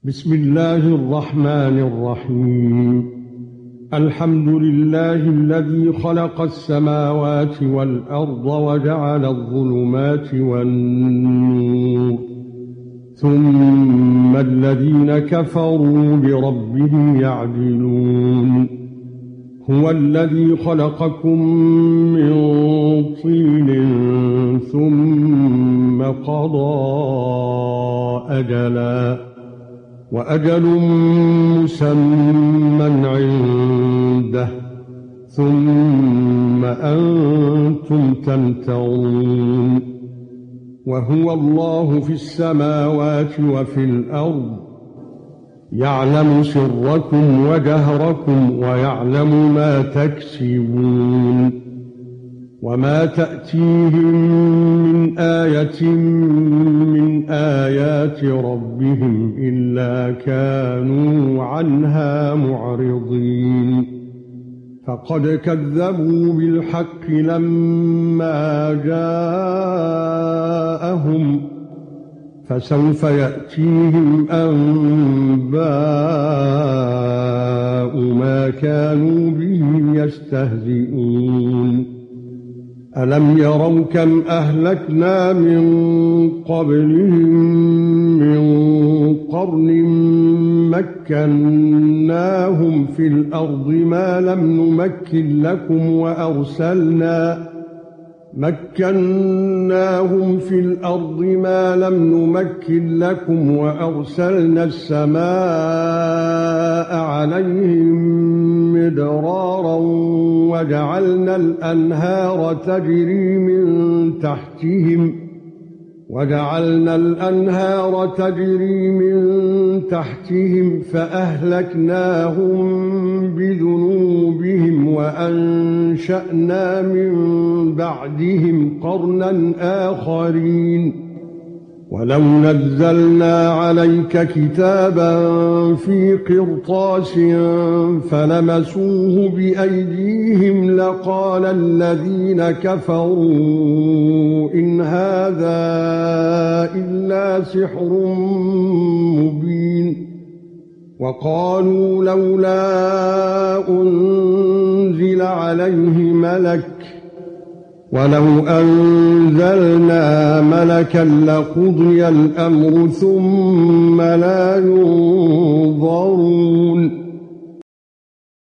بسم الله الرحمن الرحيم. الحمد لله الذي خلق السماوات والأرض وجعل الظلمات والنور، ثم الذين كفروا بربهم يعدلون. هو الذي خلقكم من طين ثم قضى أجلا، وأجل مسمى عنده، ثم أنتم تمترون. وهو الله في السماوات وفي الأرض، يعلم سركم وجهركم ويعلم ما تكسبون. وما تأتيهم من آية من آيات ربهم إلا كانوا عنها معرضين. فقد كذبوا بالحق لما جاءهم، فسوف يأتيهم أنباء ما كانوا به يستهزئون. ألم يروا كم أهلكنا من قبلهم من قرن مكناهم في الأرض ما لم نمكن لكم، وأرسلنا السماء عليهم مدرارا، وجعلنا الأنهار تجري من تحتهم فأهلكناهم بذنوبهم، وأنشأنا من بعدهم قرنا آخرين. ولو نزلنا عليك كتابا في قرطاس فلمسوه بأيديهم لقال الذين كفروا إن هذا إلا سحر مبين. وقالوا لولا أنزل عليه ملك، ولو أنزلنا ملكا لقضي الأمر ثم لا ينظرون.